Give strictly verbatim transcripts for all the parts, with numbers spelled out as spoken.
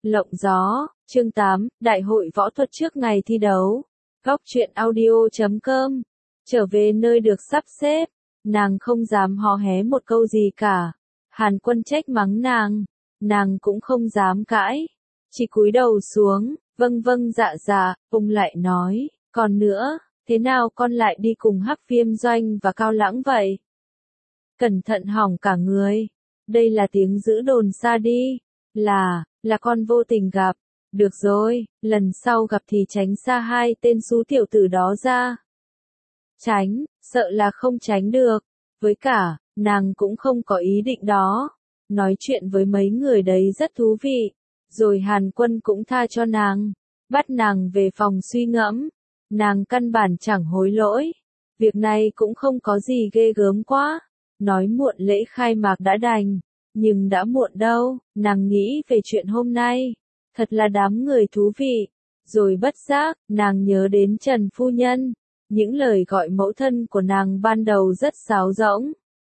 Lộng gió, chương tám, Đại hội võ thuật trước ngày thi đấu. Góc truyện audio chấm com. Trở về nơi được sắp xếp, nàng không dám hò hé một câu gì cả. Hàn Quân trách mắng nàng, nàng cũng không dám cãi, chỉ cúi đầu xuống, vâng vâng dạ dạ, ông lại nói, còn nữa, thế nào con lại đi cùng Hắc Viêm Doanh và Cao Lãng vậy? Cẩn thận hỏng cả người, đây là tiếng giữ đồn xa đi, là, là con vô tình gặp, được rồi, lần sau gặp thì tránh xa hai tên xú tiểu tử đó ra. Tránh, sợ là không tránh được, với cả, nàng cũng không có ý định đó, nói chuyện với mấy người đấy rất thú vị, rồi Hàn Quân cũng tha cho nàng, bắt nàng về phòng suy ngẫm, nàng căn bản chẳng hối lỗi, việc này cũng không có gì ghê gớm quá, nói muộn lễ khai mạc đã đành, nhưng đã muộn đâu, nàng nghĩ về chuyện hôm nay, thật là đám người thú vị, rồi bất giác, nàng nhớ đến Trần Phu Nhân, những lời gọi mẫu thân của nàng ban đầu rất sáo rỗng.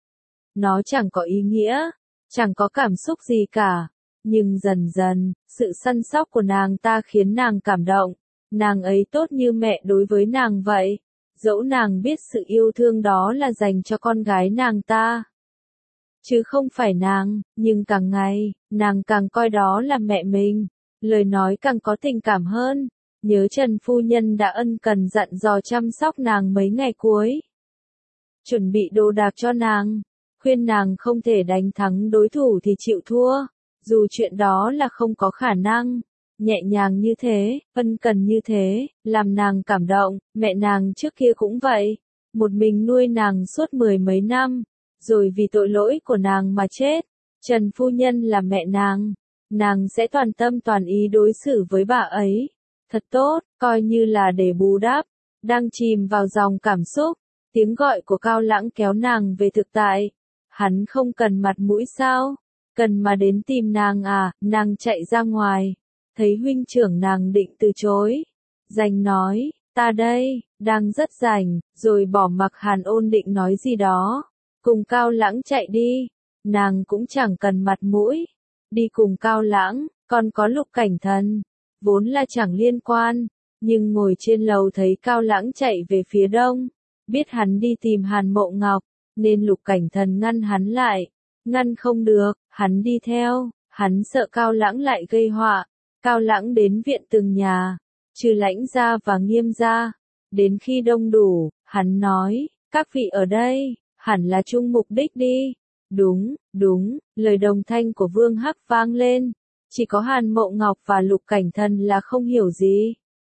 Nó chẳng có ý nghĩa, chẳng có cảm xúc gì cả, nhưng dần dần, sự săn sóc của nàng ta khiến nàng cảm động, nàng ấy tốt như mẹ đối với nàng vậy, dẫu nàng biết sự yêu thương đó là dành cho con gái nàng ta. Chứ không phải nàng, nhưng càng ngày, nàng càng coi đó là mẹ mình, lời nói càng có tình cảm hơn, nhớ Trần Phu Nhân đã ân cần dặn dò chăm sóc nàng mấy ngày cuối. Chuẩn bị đồ đạc cho nàng, khuyên nàng không thể đánh thắng đối thủ thì chịu thua, dù chuyện đó là không có khả năng. Nhẹ nhàng như thế, ân cần như thế, làm nàng cảm động, mẹ nàng trước kia cũng vậy, một mình nuôi nàng suốt mười mấy năm, rồi vì tội lỗi của nàng mà chết. Trần Phu Nhân là mẹ nàng, nàng sẽ toàn tâm toàn ý đối xử với bà ấy, thật tốt, coi như là để bù đắp. Đang chìm vào dòng cảm xúc, tiếng gọi của Cao Lãng kéo nàng về thực tại. Hắn không cần mặt mũi sao? Cần mà đến tìm nàng à? Nàng chạy ra ngoài, thấy huynh trưởng nàng định từ chối, Rành nói, ta đây, đang rất rảnh, rồi bỏ mặc Hàn Ôn định nói gì đó, cùng Cao Lãng chạy đi, nàng cũng chẳng cần mặt mũi, đi cùng Cao Lãng, còn có Lục Cảnh Thần, vốn là chẳng liên quan, nhưng ngồi trên lầu thấy Cao Lãng chạy về phía đông, biết hắn đi tìm Hàn Mộ Ngọc, nên Lục Cảnh Thần ngăn hắn lại, ngăn không được, hắn đi theo, hắn sợ Cao Lãng lại gây họa. Cao Lãng đến viện từng nhà, trừ Lãnh gia và Nghiêm gia, đến khi đông đủ, hắn nói, các vị ở đây, hẳn là chung mục đích đi. Đúng, đúng, lời đồng thanh của Vương Hắc vang lên, chỉ có Hàn Mộ Ngọc và Lục Cảnh Thần là không hiểu gì.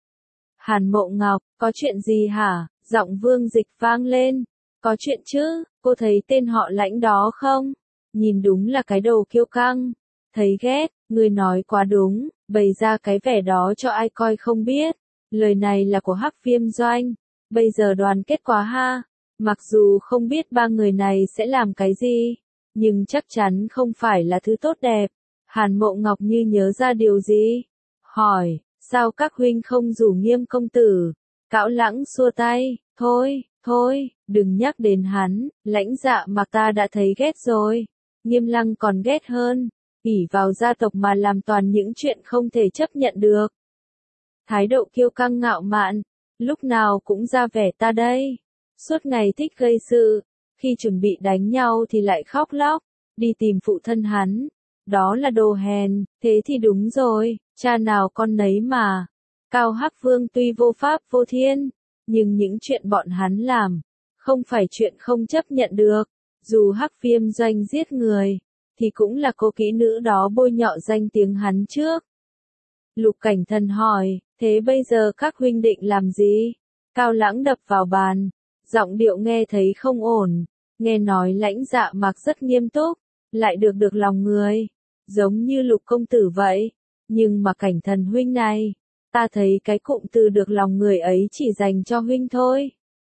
Hàn Mộ Ngọc, có chuyện gì hả? Giọng Vương Dịch vang lên, có chuyện chứ, cô thấy tên họ Lãnh đó không? Nhìn đúng là cái đầu kiêu căng, thấy ghét, người nói quá đúng. Bày ra cái vẻ đó cho ai coi không biết, lời này là của Hắc Viêm Doanh, bây giờ đoàn kết quá ha, mặc dù không biết ba người này sẽ làm cái gì, nhưng chắc chắn không phải là thứ tốt đẹp. Hàn Mộ Ngọc như nhớ ra điều gì, hỏi, sao các huynh không rủ Nghiêm công tử? Cao Lãng xua tay, thôi, thôi, đừng nhắc đến hắn, Lãnh Dạ Mạc ta đã thấy ghét rồi, Nghiêm Lăng còn ghét hơn. ỷ vào gia tộc mà làm toàn những chuyện không thể chấp nhận được. Thái độ kiêu căng ngạo mạn, lúc nào cũng ra vẻ ta đây, suốt ngày thích gây sự, khi chuẩn bị đánh nhau thì lại khóc lóc, đi tìm phụ thân hắn, đó là đồ hèn, thế thì đúng rồi, cha nào con nấy mà. Cao Hắc Vương tuy vô pháp vô thiên, nhưng những chuyện bọn hắn làm, không phải chuyện không chấp nhận được, dù Hắc Viêm Doanh giết người, thì cũng là cô kỹ nữ đó bôi nhọ danh tiếng hắn trước. Lục Cảnh Thần hỏi, thế bây giờ các huynh định làm gì? Cao Lãng đập vào bàn, giọng điệu nghe thấy không ổn, nghe nói Lãnh Dạ Mạc rất nghiêm túc, lại được được lòng người, giống như Lục công tử vậy, nhưng mà Cảnh Thần huynh này, ta thấy cái cụm từ được lòng người ấy chỉ dành cho huynh thôi.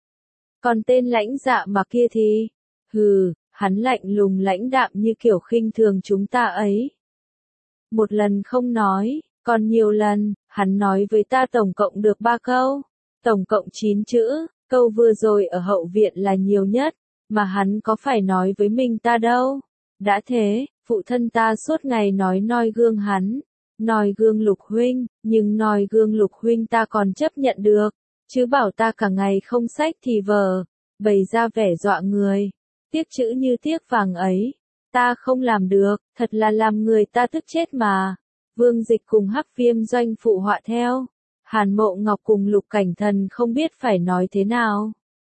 Còn tên Lãnh Dạ Mạc kia thì, hừ, hắn lạnh lùng lãnh đạm như kiểu khinh thường chúng ta ấy. Một lần không nói, còn nhiều lần, hắn nói với ta tổng cộng được ba câu, tổng cộng chín chữ, câu vừa rồi ở hậu viện là nhiều nhất, mà hắn có phải nói với mình ta đâu. Đã thế, phụ thân ta suốt ngày nói noi gương hắn, Noi gương Lục huynh, nhưng noi gương Lục huynh ta còn chấp nhận được, chứ bảo ta cả ngày không sách thì vờ, bày ra vẻ dọa người. Tiếc chữ như tiếc vàng ấy, ta không làm được, thật là làm người ta tức chết mà. Vương Dịch cùng Hắc Viêm Doanh phụ họa theo. Hàn Mộ Ngọc cùng Lục Cảnh Thần không biết phải nói thế nào.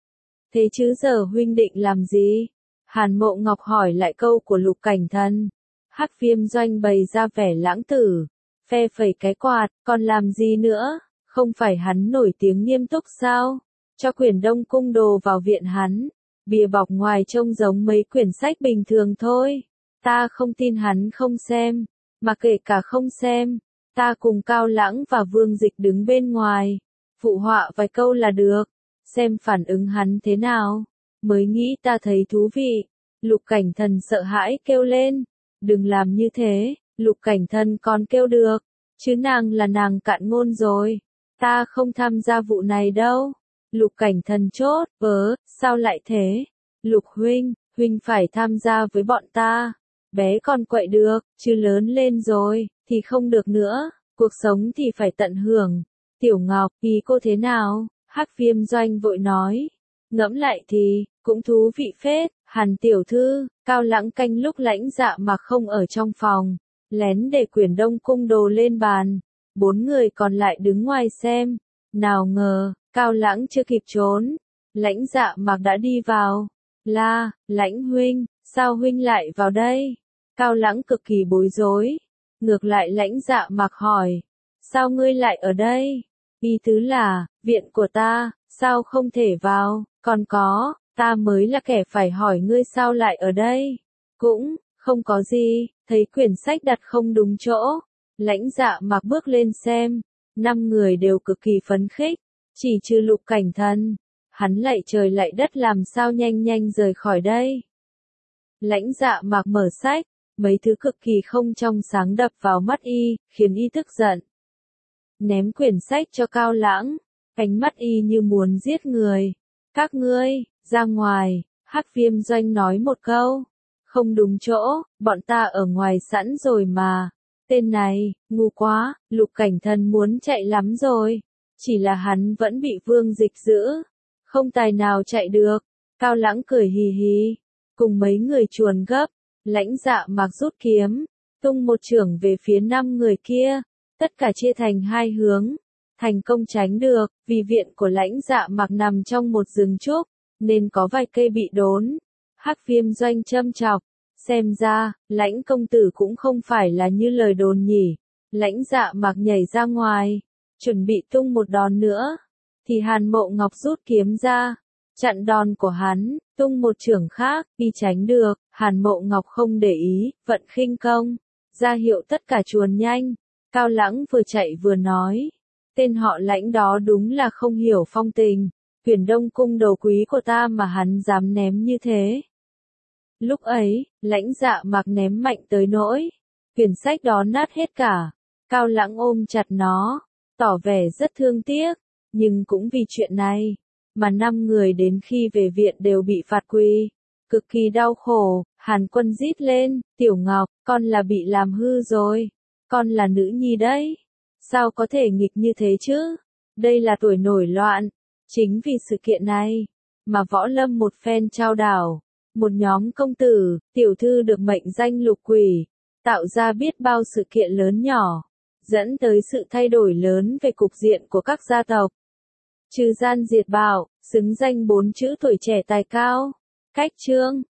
Thế chứ giờ huynh định làm gì? Hàn Mộ Ngọc hỏi lại câu của Lục Cảnh Thần. Hắc Viêm Doanh bày ra vẻ lãng tử, phe phẩy cái quạt, còn làm gì nữa? Không phải hắn nổi tiếng nghiêm túc sao? Cho quyển Đông Cung Đồ vào viện hắn, bìa bọc ngoài trông giống mấy quyển sách bình thường thôi. Ta không tin hắn không xem, mà kể cả không xem, ta cùng Cao Lãng và Vương Dịch đứng bên ngoài, phụ họa vài câu là được, xem phản ứng hắn thế nào, mới nghĩ ta thấy thú vị. Lục Cảnh Thần sợ hãi kêu lên, đừng làm như thế. Lục Cảnh Thần còn kêu được, chứ nàng là nàng cạn ngôn rồi, ta không tham gia vụ này đâu. Lục Cảnh Thần chốt, vớ, sao lại thế? Lục huynh, huynh phải tham gia với bọn ta. Bé còn quậy được, chứ lớn lên rồi, thì không được nữa, cuộc sống thì phải tận hưởng. Tiểu Ngọc, ý cô thế nào? Hắc Viêm Doanh vội nói. Ngẫm lại thì, cũng thú vị phết. Hàn tiểu thư, Cao Lãng canh lúc Lãnh Dạ mà không ở trong phòng, lén để quyển Đông Cung Đồ lên bàn. Bốn người còn lại đứng ngoài xem. Nào ngờ, Cao Lãng chưa kịp trốn, Lãnh Dạ Mạc đã đi vào. La, Lãnh huynh, sao huynh lại vào đây? Cao Lãng cực kỳ bối rối. Ngược lại Lãnh Dạ Mạc hỏi, sao ngươi lại ở đây? Ý tứ là, viện của ta, sao không thể vào? Còn có, ta mới là kẻ phải hỏi ngươi sao lại ở đây? Cũng, không có gì, thấy quyển sách đặt không đúng chỗ. Lãnh Dạ Mạc bước lên xem, năm người đều cực kỳ phấn khích, chỉ trừ Lục Cảnh Thần. Hắn lạy trời lạy đất làm sao nhanh nhanh rời khỏi đây. Lãnh Dạ Mạc mở sách, mấy thứ cực kỳ không trong sáng đập vào mắt y, khiến y tức giận. Ném quyển sách cho Cao Lãng, ánh mắt y như muốn giết người. Các ngươi, ra ngoài. Hắc Viêm Doanh nói một câu. Không đúng chỗ, bọn ta ở ngoài sẵn rồi mà. Tên này, ngu quá. Lục Cảnh Thần muốn chạy lắm rồi, chỉ là hắn vẫn bị Vương Dịch giữ, không tài nào chạy được. Cao Lãng cười hì hì, cùng mấy người chuồn gấp. Lãnh Dạ Mạc rút kiếm, tung một chưởng về phía năm người kia, tất cả chia thành hai hướng, thành công tránh được. Vì viện của Lãnh Dạ Mạc nằm trong một rừng trúc, nên có vài cây bị đốn. Hắc Viêm Doanh châm chọc, xem ra, Lãnh công tử cũng không phải là như lời đồn nhỉ. Lãnh Dạ Mạc nhảy ra ngoài, chuẩn bị tung một đòn nữa, thì Hàn Mộ Ngọc rút kiếm ra, chặn đòn của hắn, tung một chưởng khác, y tránh được. Hàn Mộ Ngọc không để ý, vận khinh công, ra hiệu tất cả chuồn nhanh. Cao Lãng vừa chạy vừa nói, tên họ Lãnh đó đúng là không hiểu phong tình, quyển Đông Cung Đồ quý của ta mà hắn dám ném như thế. Lúc ấy, Lãnh Dạ Mạc ném mạnh tới nỗi quyển sách đó nát hết cả. Cao Lãng ôm chặt nó, tỏ vẻ rất thương tiếc, nhưng cũng vì chuyện này mà năm người đến khi về viện đều bị phạt quỳ, cực kỳ đau khổ. Hàn Quân rít lên, Tiểu Ngọc, con là bị làm hư rồi, con là nữ nhi đấy, sao có thể nghịch như thế chứ? Đây là tuổi nổi loạn. Chính vì sự kiện này mà võ lâm một phen trao đảo, một nhóm công tử, tiểu thư được mệnh danh lục quỷ, tạo ra biết bao sự kiện lớn nhỏ, dẫn tới sự thay đổi lớn về cục diện của các gia tộc. Trừ gian diệt bạo, xứng danh bốn chữ tuổi trẻ tài cao. Cách chương